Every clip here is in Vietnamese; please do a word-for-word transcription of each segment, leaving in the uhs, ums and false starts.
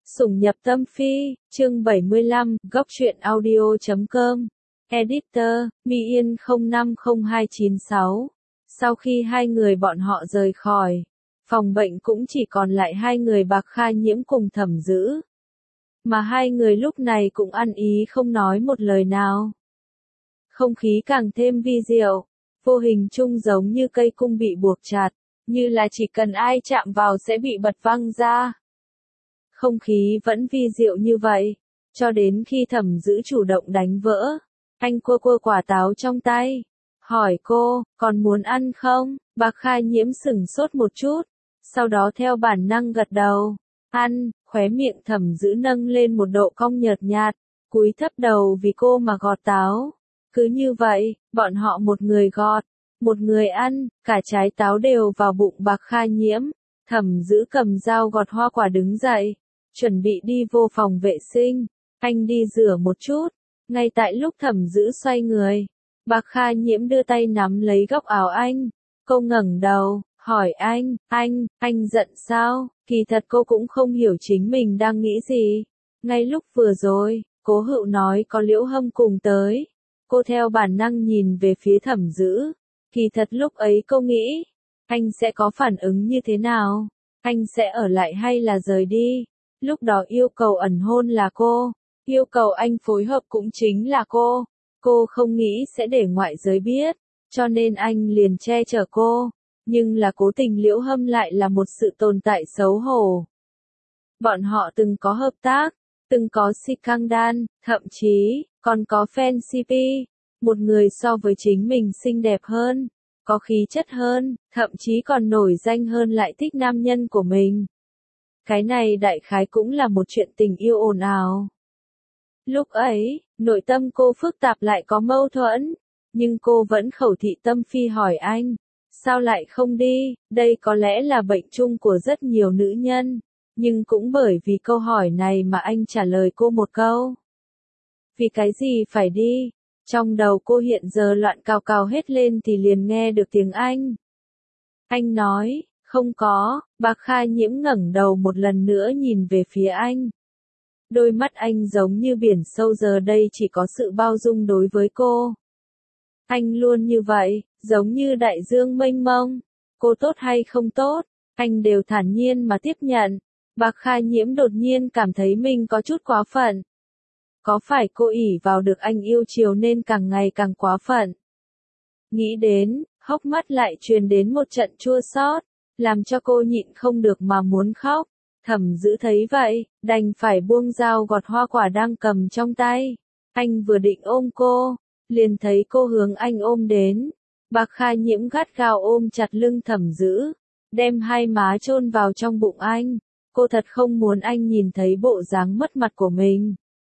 Sủng nhập tâm phi, chương bảy mươi lăm, góc truyện audio chấm com. Editor, My Yên không năm không hai chín sáu. Sau khi hai người bọn họ rời khỏi phòng bệnh cũng chỉ còn lại hai người Bạc Kha Nhiễm cùng Thẩm Dữ. Mà hai người lúc này cũng ăn ý không nói một lời nào. Không khí càng thêm vi diệu, vô hình chung giống như cây cung bị buộc chặt, như là chỉ cần ai chạm vào sẽ bị bật văng ra. Không khí vẫn vi diệu như vậy, cho đến khi Thẩm Dữ chủ động đánh vỡ. Anh cua cua quả táo trong tay, hỏi cô, còn muốn ăn không? Bạc Kha Nhiễm sửng sốt một chút, sau đó theo bản năng gật đầu. Ăn, khóe miệng Thẩm Dữ nâng lên một độ cong nhợt nhạt, cúi thấp đầu vì cô mà gọt táo. Cứ như vậy, bọn họ một người gọt, một người ăn, cả trái táo đều vào bụng Bạc Kha Nhiễm. Thẩm Dữ cầm dao gọt hoa quả đứng dậy, chuẩn bị đi vô phòng vệ sinh. Anh đi rửa một chút. Ngay tại lúc Thẩm Dữ xoay người, Bạc Kha Nhiễm đưa tay nắm lấy góc áo anh. Cô ngẩng đầu, hỏi anh, anh, anh giận sao? Kỳ thật cô cũng không hiểu chính mình đang nghĩ gì. Ngay lúc vừa rồi, Cố Hựu nói có Liễu Hâm cùng tới. Cô theo bản năng nhìn về phía Thẩm Dữ. Kỳ thật lúc ấy cô nghĩ, anh sẽ có phản ứng như thế nào? Anh sẽ ở lại hay là rời đi? Lúc đó yêu cầu ẩn hôn là cô. Yêu cầu anh phối hợp cũng chính là cô. Cô không nghĩ sẽ để ngoại giới biết, cho nên anh liền che chở cô. Nhưng là cố tình Liễu Hâm lại là một sự tồn tại xấu hổ. Bọn họ từng có hợp tác, từng có scandal, thậm chí còn có fan xê pê. Một người so với chính mình xinh đẹp hơn, có khí chất hơn, thậm chí còn nổi danh hơn lại thích nam nhân của mình. Cái này đại khái cũng là một chuyện tình yêu ồn ào. Lúc ấy, nội tâm cô phức tạp lại có mâu thuẫn, nhưng cô vẫn khẩu thị tâm phi hỏi anh, sao lại không đi? Đây có lẽ là bệnh chung của rất nhiều nữ nhân, nhưng cũng bởi vì câu hỏi này mà anh trả lời cô một câu. Vì cái gì phải đi? Trong đầu cô hiện giờ loạn cào cào hết lên thì liền nghe được tiếng Anh. Anh nói, không có. Bạc Kha Nhiễm ngẩng đầu một lần nữa nhìn về phía anh. Đôi mắt anh giống như biển sâu, giờ đây chỉ có sự bao dung đối với cô. Anh luôn như vậy, giống như đại dương mênh mông. Cô tốt hay không tốt, anh đều thản nhiên mà tiếp nhận. Bạc Kha Nhiễm đột nhiên cảm thấy mình có chút quá phận. Có phải cô ỷ vào được anh yêu chiều nên càng ngày càng quá phận? Nghĩ đến, hốc mắt lại truyền đến một trận chua xót, làm cho cô nhịn không được mà muốn khóc. Thẩm Dữ thấy vậy, đành phải buông dao gọt hoa quả đang cầm trong tay. Anh vừa định ôm cô, liền thấy cô hướng anh ôm đến. Bạc Kha Nhiễm gắt gao ôm chặt lưng Thẩm Dữ, đem hai má chôn vào trong bụng anh. Cô thật không muốn anh nhìn thấy bộ dáng mất mặt của mình.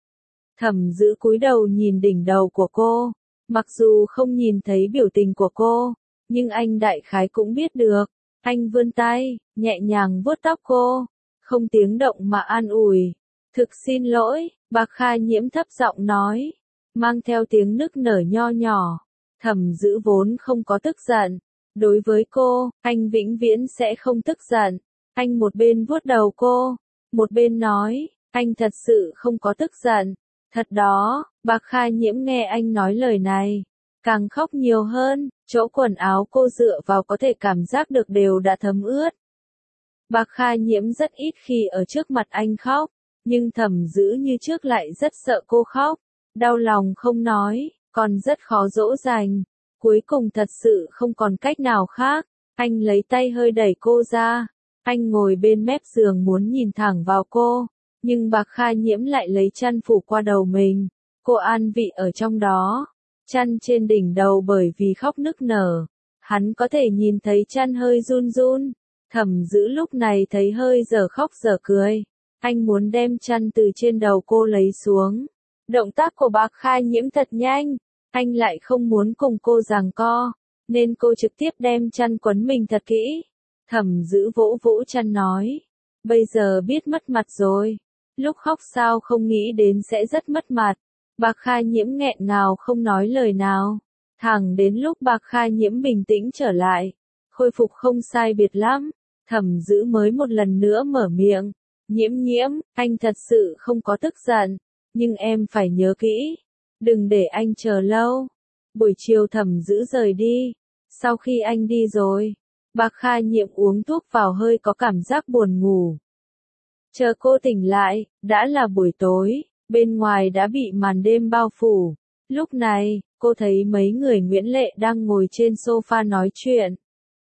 Thẩm Dữ cúi đầu nhìn đỉnh đầu của cô, mặc dù không nhìn thấy biểu tình của cô, nhưng anh đại khái cũng biết được. Anh vươn tay, nhẹ nhàng vuốt tóc cô, không tiếng động mà an ủi. Thực xin lỗi, Bạc Kha Nhiễm thấp giọng nói, mang theo tiếng nức nở nho nhỏ. Thẩm Dữ vốn không có tức giận. Đối với cô, anh vĩnh viễn sẽ không tức giận. Anh một bên vuốt đầu cô, một bên nói, anh thật sự không có tức giận. Thật đó. Bạc Kha Nhiễm nghe anh nói lời này, càng khóc nhiều hơn, chỗ quần áo cô dựa vào có thể cảm giác được đều đã thấm ướt. Bạc Kha Nhiễm rất ít khi ở trước mặt anh khóc, nhưng Thẩm Dữ như trước lại rất sợ cô khóc, đau lòng không nói, còn rất khó dỗ dành. Cuối cùng thật sự không còn cách nào khác, anh lấy tay hơi đẩy cô ra, anh ngồi bên mép giường muốn nhìn thẳng vào cô, nhưng Bạc Kha Nhiễm lại lấy chăn phủ qua đầu mình, cô an vị ở trong đó, chăn trên đỉnh đầu bởi vì khóc nức nở, hắn có thể nhìn thấy chăn hơi run run. Thẩm Dữ lúc này thấy hơi dở khóc dở cười, anh muốn đem chăn từ trên đầu cô lấy xuống. Động tác của Bạc Kha Nhiễm thật nhanh, anh lại không muốn cùng cô giằng co, nên cô trực tiếp đem chăn quấn mình thật kỹ. Thẩm Dữ vỗ vỗ chăn nói, bây giờ biết mất mặt rồi, lúc khóc sao không nghĩ đến sẽ rất mất mặt. Bạc Kha Nhiễm nghẹn ngào không nói lời nào, thẳng đến lúc Bạc Kha Nhiễm bình tĩnh trở lại, khôi phục không sai biệt lắm, Thẩm Dữ mới một lần nữa mở miệng, Nhiễm nhiễm, anh thật sự không có tức giận, nhưng em phải nhớ kỹ, đừng để anh chờ lâu. Buổi chiều Thẩm Dữ rời đi. Sau khi anh đi rồi, Bạc Kha Nhiễm uống thuốc vào hơi có cảm giác buồn ngủ. Chờ cô tỉnh lại, đã là buổi tối, bên ngoài đã bị màn đêm bao phủ. Lúc này, cô thấy mấy người Nguyễn Lệ đang ngồi trên sofa nói chuyện.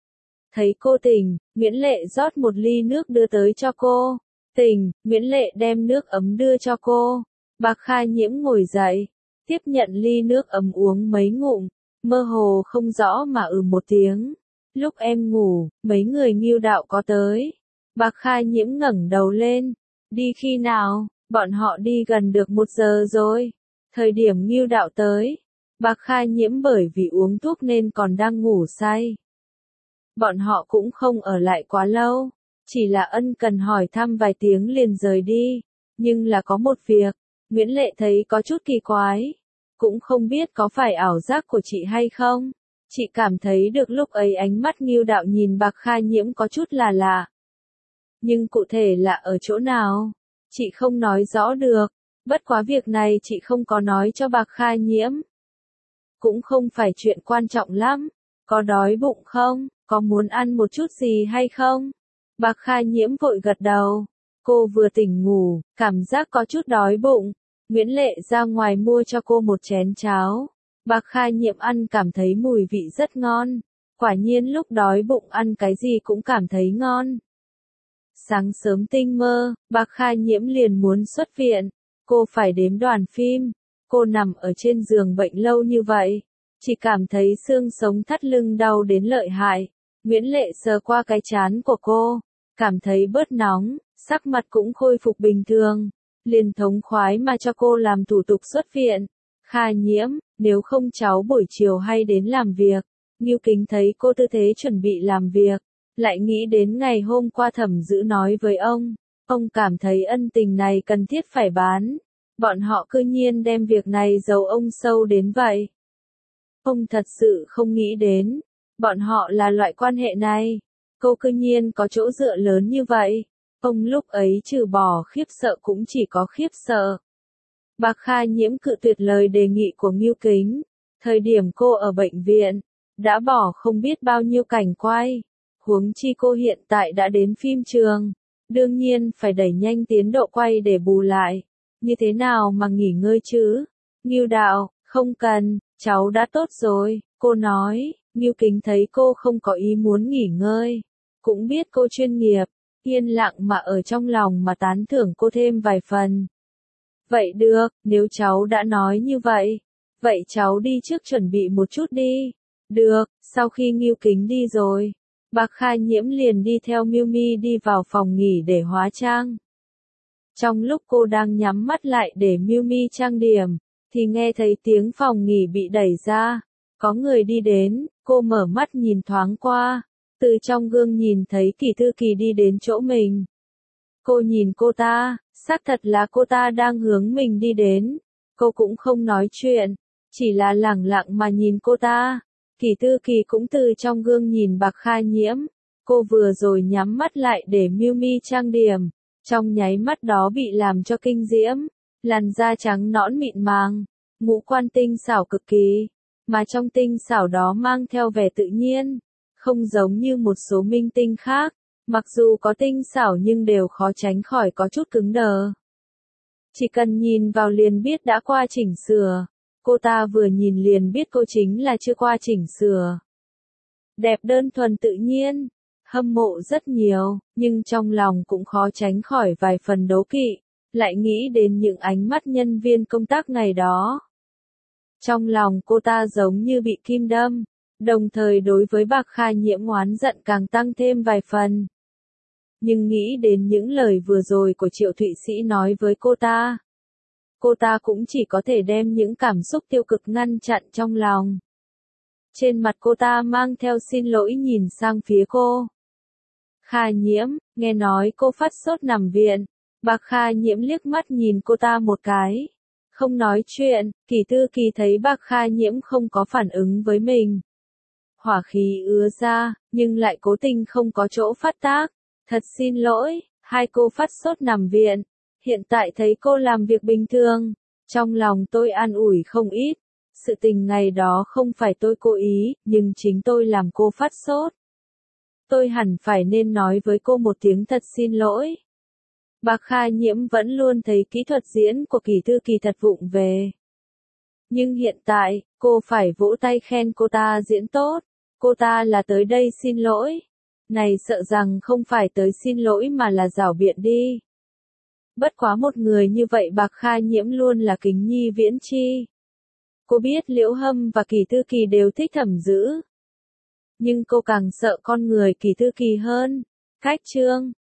Thấy cô tỉnh, Nguyễn Lệ rót một ly nước đưa tới cho cô. Tỉnh, Nguyễn Lệ đem nước ấm đưa cho cô. Bạc Kha Nhiễm ngồi dậy, tiếp nhận ly nước ấm uống mấy ngụm, mơ hồ không rõ mà ừ một tiếng. Lúc em ngủ, mấy người Ngưu Đạo có tới. Bạc Kha Nhiễm ngẩng đầu lên. Đi khi nào? Bọn họ đi gần được một giờ rồi. Thời điểm Ngưu Đạo tới, Bạc Kha Nhiễm bởi vì uống thuốc nên còn đang ngủ say. Bọn họ cũng không ở lại quá lâu, chỉ là ân cần hỏi thăm vài tiếng liền rời đi. Nhưng là có một việc, Nguyễn Lệ thấy có chút kỳ quái. Cũng không biết có phải ảo giác của chị hay không. Chị cảm thấy được lúc ấy ánh mắt Ngưu Đạo nhìn Bạc Kha Nhiễm có chút là lạ. Nhưng cụ thể là ở chỗ nào? Chị không nói rõ được. Bất quá việc này chị không có nói cho Bạc Kha Nhiễm. Cũng không phải chuyện quan trọng lắm. Có đói bụng không? Có muốn ăn một chút gì hay không? Bạc Kha Nhiễm vội gật đầu. Cô vừa tỉnh ngủ, cảm giác có chút đói bụng. Nguyễn Lệ ra ngoài mua cho cô một chén cháo. Bạc Kha Nhiễm ăn cảm thấy mùi vị rất ngon. Quả nhiên lúc đói bụng ăn cái gì cũng cảm thấy ngon. Sáng sớm tinh mơ, Bạc Kha Nhiễm liền muốn xuất viện. Cô phải đếm đoàn phim. Cô nằm ở trên giường bệnh lâu như vậy, chỉ cảm thấy xương sống thắt lưng đau đến lợi hại. Nguyễn Lệ sờ qua cái trán của cô, cảm thấy bớt nóng, sắc mặt cũng khôi phục bình thường. Liền thống khoái mà cho cô làm thủ tục xuất viện. Kha Nhiễm, nếu không cháu buổi chiều hay đến làm việc. Ngưu Kính thấy cô tư thế chuẩn bị làm việc, lại nghĩ đến ngày hôm qua Thẩm Dữ nói với ông. Ông cảm thấy ân tình này cần thiết phải bán. Bọn họ cư nhiên đem việc này giấu ông sâu đến vậy. Ông thật sự không nghĩ đến. Bọn họ là loại quan hệ này. Cô cư nhiên có chỗ dựa lớn như vậy. Ông lúc ấy trừ bỏ khiếp sợ cũng chỉ có khiếp sợ. Bạc Kha Nhiễm cự tuyệt lời đề nghị của Ngưu Kính. Thời điểm cô ở bệnh viện, đã bỏ không biết bao nhiêu cảnh quay. Huống chi cô hiện tại đã đến phim trường. Đương nhiên phải đẩy nhanh tiến độ quay để bù lại. Như thế nào mà nghỉ ngơi chứ? Ngưu Đạo, không cần, cháu đã tốt rồi, cô nói. Ngưu Kính thấy cô không có ý muốn nghỉ ngơi. Cũng biết cô chuyên nghiệp, yên lặng mà ở trong lòng mà tán thưởng cô thêm vài phần. Vậy được, nếu cháu đã nói như vậy, vậy cháu đi trước chuẩn bị một chút đi. Được, sau khi Ngưu Kính đi rồi, Bạc Kha Nhiễm liền đi theo Miu Mi đi vào phòng nghỉ để hóa trang. Trong lúc cô đang nhắm mắt lại để Miu Mi trang điểm, thì nghe thấy tiếng phòng nghỉ bị đẩy ra. Có người đi đến, cô mở mắt nhìn thoáng qua, từ trong gương nhìn thấy Kỷ Thư Kỳ đi đến chỗ mình. Cô nhìn cô ta, xác thật là cô ta đang hướng mình đi đến. Cô cũng không nói chuyện, chỉ là lẳng lặng mà nhìn cô ta. Kỷ Thư Kỳ cũng từ trong gương nhìn Bạc Kha Nhiễm. Cô vừa rồi nhắm mắt lại để Miu Mi trang điểm, trong nháy mắt đó bị làm cho kinh diễm. Làn da trắng nõn mịn màng, ngũ quan tinh xảo cực kỳ, mà trong tinh xảo đó mang theo vẻ tự nhiên, không giống như một số minh tinh khác, mặc dù có tinh xảo nhưng đều khó tránh khỏi có chút cứng đờ. Chỉ cần nhìn vào liền biết đã qua chỉnh sửa, cô ta vừa nhìn liền biết cô chính là chưa qua chỉnh sửa. Đẹp đơn thuần tự nhiên, hâm mộ rất nhiều, nhưng trong lòng cũng khó tránh khỏi vài phần đố kỵ, lại nghĩ đến những ánh mắt nhân viên công tác ngày đó. Trong lòng cô ta giống như bị kim đâm, đồng thời đối với Bạc Kha Nhiễm oán giận càng tăng thêm vài phần. Nhưng nghĩ đến những lời vừa rồi của Triệu Thụy Sĩ nói với cô ta, cô ta cũng chỉ có thể đem những cảm xúc tiêu cực ngăn chặn trong lòng. Trên mặt cô ta mang theo xin lỗi nhìn sang phía cô. Kha Nhiễm, nghe nói cô phát sốt nằm viện. Bạc Kha Nhiễm liếc mắt nhìn cô ta một cái. Không nói chuyện, Kỷ Thư Kỳ thấy Bạc Kha Nhiễm không có phản ứng với mình. Hỏa khí ứa ra, nhưng lại cố tình không có chỗ phát tác. Thật xin lỗi, Hai cô phát sốt nằm viện. Hiện tại thấy cô làm việc bình thường. Trong lòng tôi an ủi không ít. Sự tình ngày đó không phải tôi cố ý, nhưng chính tôi làm cô phát sốt. Tôi hẳn phải nên nói với cô một tiếng thật xin lỗi. Bạc Kha Nhiễm vẫn luôn thấy kỹ thuật diễn của Kỳ Thư Kỳ thật vụng về. Nhưng hiện tại, cô phải vỗ tay khen cô ta diễn tốt. Cô ta là tới đây xin lỗi. Này sợ rằng không phải tới xin lỗi mà là giảo biện đi. Bất quá một người như vậy Bạc Kha Nhiễm luôn là kính nhi viễn chi. Cô biết Liễu Hâm và Kỳ Thư Kỳ đều thích Thẩm Dữ. Nhưng cô càng sợ con người Kỳ Thư Kỳ hơn. Khách trương.